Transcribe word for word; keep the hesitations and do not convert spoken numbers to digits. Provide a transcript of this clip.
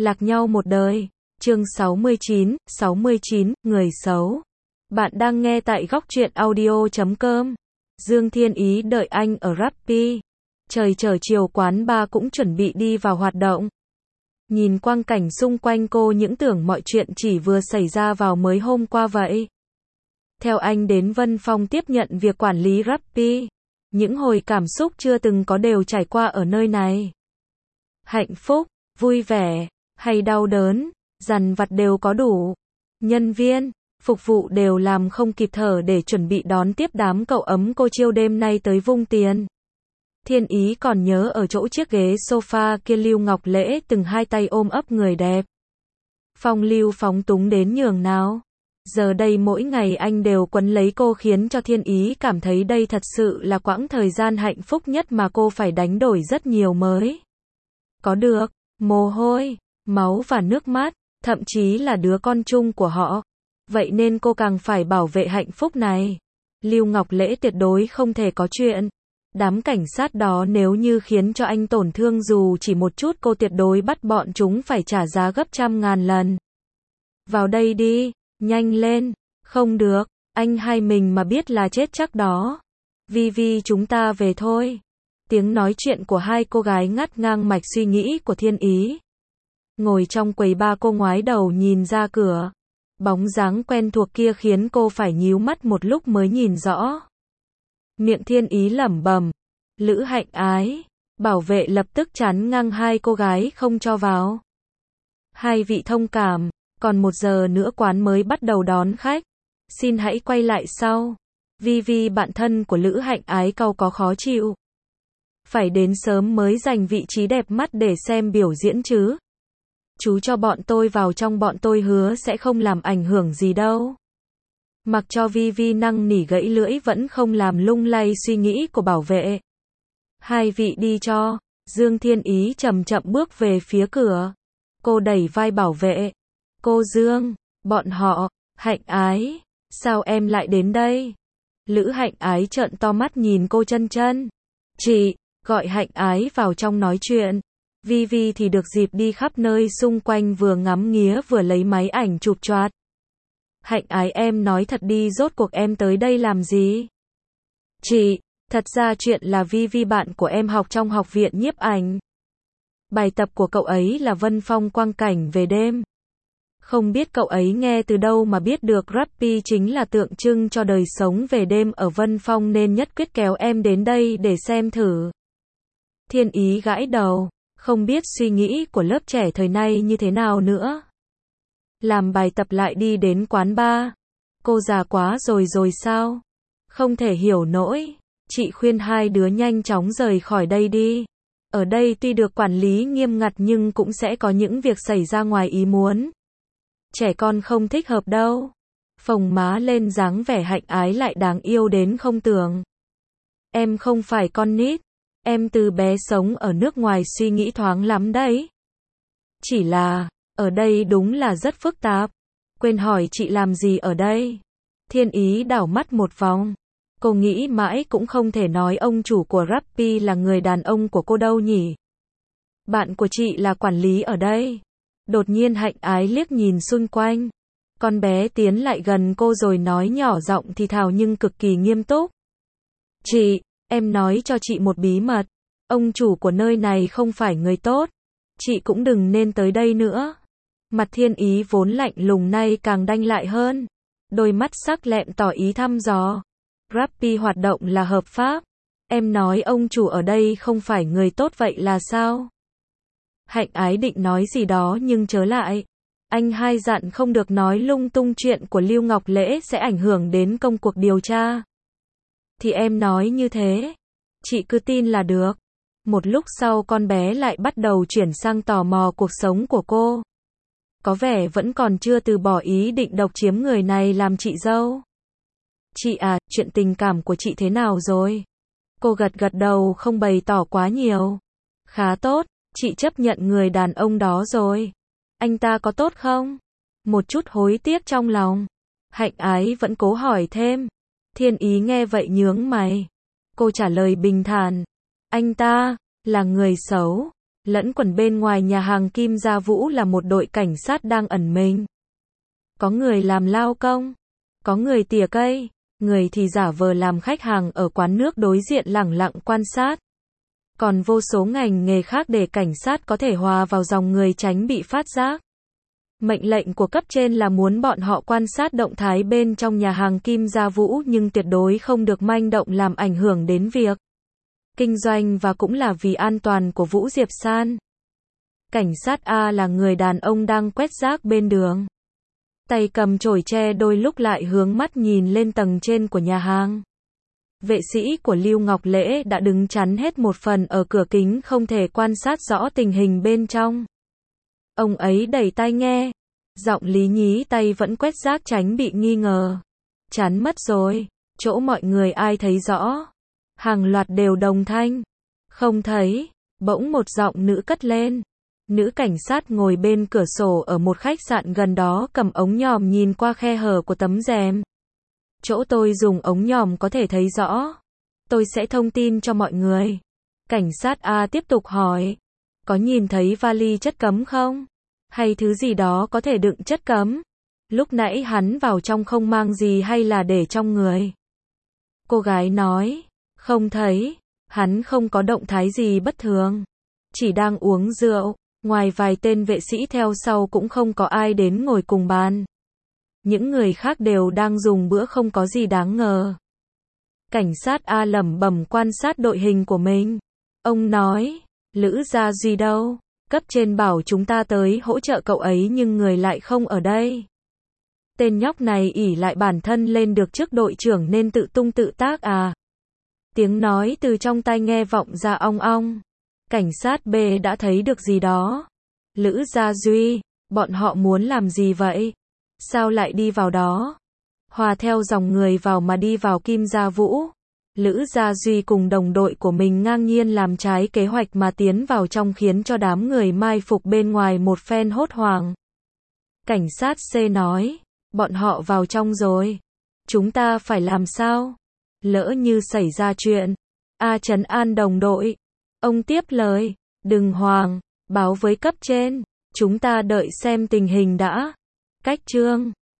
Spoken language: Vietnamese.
Lạc nhau một đời. Chương sáu mươi chín, sáu mươi chín, người xấu. Bạn đang nghe tại góc truyện audio chấm com. Dương Thiên Ý đợi anh ở Rappi. Trời trở chiều quán bar cũng chuẩn bị đi vào hoạt động. Nhìn quang cảnh xung quanh cô những tưởng mọi chuyện chỉ vừa xảy ra vào mới hôm qua vậy. Theo anh đến Vân Phong tiếp nhận việc quản lý Rappi. Những hồi cảm xúc chưa từng có đều trải qua ở nơi này. Hạnh phúc, vui vẻ, hay đau đớn, dằn vặt đều có đủ. Nhân viên, phục vụ đều làm không kịp thở để chuẩn bị đón tiếp đám cậu ấm cô chiêu đêm nay tới vung tiền. Thiên Ý còn nhớ ở chỗ chiếc ghế sofa kia Lưu Ngọc Lễ từng hai tay ôm ấp người đẹp. Phong lưu phóng túng đến nhường nào. Giờ đây mỗi ngày anh đều quấn lấy cô khiến cho Thiên Ý cảm thấy đây thật sự là quãng thời gian hạnh phúc nhất mà cô phải đánh đổi rất nhiều mới có được. Mồ hôi, máu và nước mắt, thậm chí là đứa con chung của họ. Vậy nên cô càng phải bảo vệ hạnh phúc này. Lưu Ngọc Lễ tuyệt đối không thể có chuyện. Đám cảnh sát đó nếu như khiến cho anh tổn thương dù chỉ một chút cô tuyệt đối bắt bọn chúng phải trả giá gấp trăm ngàn lần. Vào đây đi, nhanh lên. Không được, anh hai mình mà biết là chết chắc đó. Vi Vi chúng ta về thôi. Tiếng nói chuyện của hai cô gái ngắt ngang mạch suy nghĩ của Thiên Ý. Ngồi trong quầy bar cô ngoái đầu nhìn ra cửa. Bóng dáng quen thuộc kia khiến cô phải nhíu mắt một lúc mới nhìn rõ. Miệng Thiên Ý lẩm bẩm. Lữ Hạnh Ái. Bảo vệ lập tức chắn ngang hai cô gái không cho vào. Hai vị thông cảm, còn một giờ nữa quán mới bắt đầu đón khách. Xin hãy quay lại sau. Vi Vi bạn thân của Lữ Hạnh Ái cau có khó chịu. Phải đến sớm mới giành vị trí đẹp mắt để xem biểu diễn chứ. Chú cho bọn tôi vào trong, bọn tôi hứa sẽ không làm ảnh hưởng gì đâu. Mặc cho Vi Vi năn nỉ gãy lưỡi vẫn không làm lung lay suy nghĩ của bảo vệ. Hai vị đi cho. Dương Thiên Ý chậm chậm bước về phía cửa. Cô đẩy vai bảo vệ. Cô Dương, bọn họ, Hạnh Ái, sao em lại đến đây? Lữ Hạnh Ái trợn to mắt nhìn cô chân chân. Chị, gọi Hạnh Ái vào trong nói chuyện. Vi Vi thì được dịp đi khắp nơi xung quanh vừa ngắm nghía vừa lấy máy ảnh chụp choát. Hạnh Ái em nói thật đi, rốt cuộc em tới đây làm gì? Chị, thật ra chuyện là Vi Vi bạn của em học trong học viện nhiếp ảnh. Bài tập của cậu ấy là Vân Phong quang cảnh về đêm. Không biết cậu ấy nghe từ đâu mà biết được Rappi chính là tượng trưng cho đời sống về đêm ở Vân Phong nên nhất quyết kéo em đến đây để xem thử. Thiên Ý gãi đầu, không biết suy nghĩ của lớp trẻ thời nay như thế nào nữa. Làm bài tập lại đi đến quán bar. Cô già quá rồi rồi sao? Không thể hiểu nổi. Chị khuyên hai đứa nhanh chóng rời khỏi đây đi. Ở đây tuy được quản lý nghiêm ngặt nhưng cũng sẽ có những việc xảy ra ngoài ý muốn. Trẻ con không thích hợp đâu. Phồng má lên dáng vẻ Hạnh Ái lại đáng yêu đến không tưởng. Em không phải con nít. Em từ bé sống ở nước ngoài suy nghĩ thoáng lắm đấy. Chỉ là, ở đây đúng là rất phức tạp. Quên hỏi chị làm gì ở đây. Thiên Ý đảo mắt một vòng. Cô nghĩ mãi cũng không thể nói ông chủ của Rappi là người đàn ông của cô đâu nhỉ. Bạn của chị là quản lý ở đây. Đột nhiên Hạnh Ái liếc nhìn xung quanh. Con bé tiến lại gần cô rồi nói nhỏ giọng thì thào nhưng cực kỳ nghiêm túc. Chị, em nói cho chị một bí mật. Ông chủ của nơi này không phải người tốt. Chị cũng đừng nên tới đây nữa. Mặt Thiên Ý vốn lạnh lùng nay càng đanh lại hơn. Đôi mắt sắc lẹm tỏ ý thăm dò. Rappi hoạt động là hợp pháp. Em nói ông chủ ở đây không phải người tốt vậy là sao? Hạnh Ái định nói gì đó nhưng chớ lại. Anh hai dặn không được nói lung tung, chuyện của Lưu Ngọc Lễ sẽ ảnh hưởng đến công cuộc điều tra. Thì em nói như thế. Chị cứ tin là được. Một lúc sau con bé lại bắt đầu chuyển sang tò mò cuộc sống của cô. Có vẻ vẫn còn chưa từ bỏ ý định độc chiếm người này làm chị dâu. Chị à, chuyện tình cảm của chị thế nào rồi? Cô gật gật đầu không bày tỏ quá nhiều. Khá tốt, chị chấp nhận người đàn ông đó rồi. Anh ta có tốt không? Một chút hối tiếc trong lòng. Hạnh Ái vẫn cố hỏi thêm. Thiên Ý nghe vậy nhướng mày. Cô trả lời bình thản. Anh ta, là người xấu. lẫn quẩn bên ngoài nhà hàng Kim Gia Vũ là một đội cảnh sát đang ẩn mình. Có người làm lao công, có người tỉa cây, người thì giả vờ làm khách hàng ở quán nước đối diện lẳng lặng quan sát. Còn vô số ngành nghề khác để cảnh sát có thể hòa vào dòng người tránh bị phát giác. Mệnh lệnh của cấp trên là muốn bọn họ quan sát động thái bên trong nhà hàng Kim Gia Vũ nhưng tuyệt đối không được manh động làm ảnh hưởng đến việc kinh doanh và cũng là vì an toàn của Vũ Diệp San. Cảnh sát A là người đàn ông đang quét rác bên đường. Tay cầm chổi tre đôi lúc lại hướng mắt nhìn lên tầng trên của nhà hàng. Vệ sĩ của Lưu Ngọc Lễ đã đứng chắn hết một phần ở cửa kính không thể quan sát rõ tình hình bên trong. Ông ấy đẩy tai nghe. Giọng Lý Nhí tay vẫn quét rác tránh bị nghi ngờ. Chắn mất rồi. Chỗ mọi người ai thấy rõ. Hàng loạt đều đồng thanh. Không thấy. Bỗng một giọng nữ cất lên. Nữ cảnh sát ngồi bên cửa sổ ở một khách sạn gần đó cầm ống nhòm nhìn qua khe hở của tấm rèm. Chỗ tôi dùng ống nhòm có thể thấy rõ. Tôi sẽ thông tin cho mọi người. Cảnh sát A tiếp tục hỏi. Có nhìn thấy vali chất cấm không? Hay thứ gì đó có thể đựng chất cấm? Lúc nãy hắn vào trong không mang gì hay là để trong người? Cô gái nói. Không thấy. Hắn không có động thái gì bất thường. Chỉ đang uống rượu. Ngoài vài tên vệ sĩ theo sau cũng không có ai đến ngồi cùng bàn. Những người khác đều đang dùng bữa không có gì đáng ngờ. Cảnh sát A lẩm bẩm quan sát đội hình của mình. Ông nói, Lữ Gia Duy đâu? Cấp trên bảo chúng ta tới hỗ trợ cậu ấy nhưng người lại không ở đây. Tên nhóc này ỷ lại bản thân lên được chức đội trưởng nên tự tung tự tác à? Tiếng nói từ trong tai nghe vọng ra ong ong. Cảnh sát B đã thấy được gì đó. Lữ Gia Duy, bọn họ muốn làm gì vậy? Sao lại đi vào đó? Hòa theo dòng người vào mà đi vào Kim Gia Vũ. Lữ Gia Duy cùng đồng đội của mình ngang nhiên làm trái kế hoạch mà tiến vào trong khiến cho đám người mai phục bên ngoài một phen hốt hoảng. Cảnh sát C nói, bọn họ vào trong rồi. Chúng ta phải làm sao? Lỡ như xảy ra chuyện. A trấn an đồng đội. Ông tiếp lời, đừng hoảng, báo với cấp trên. Chúng ta đợi xem tình hình đã. Cách chương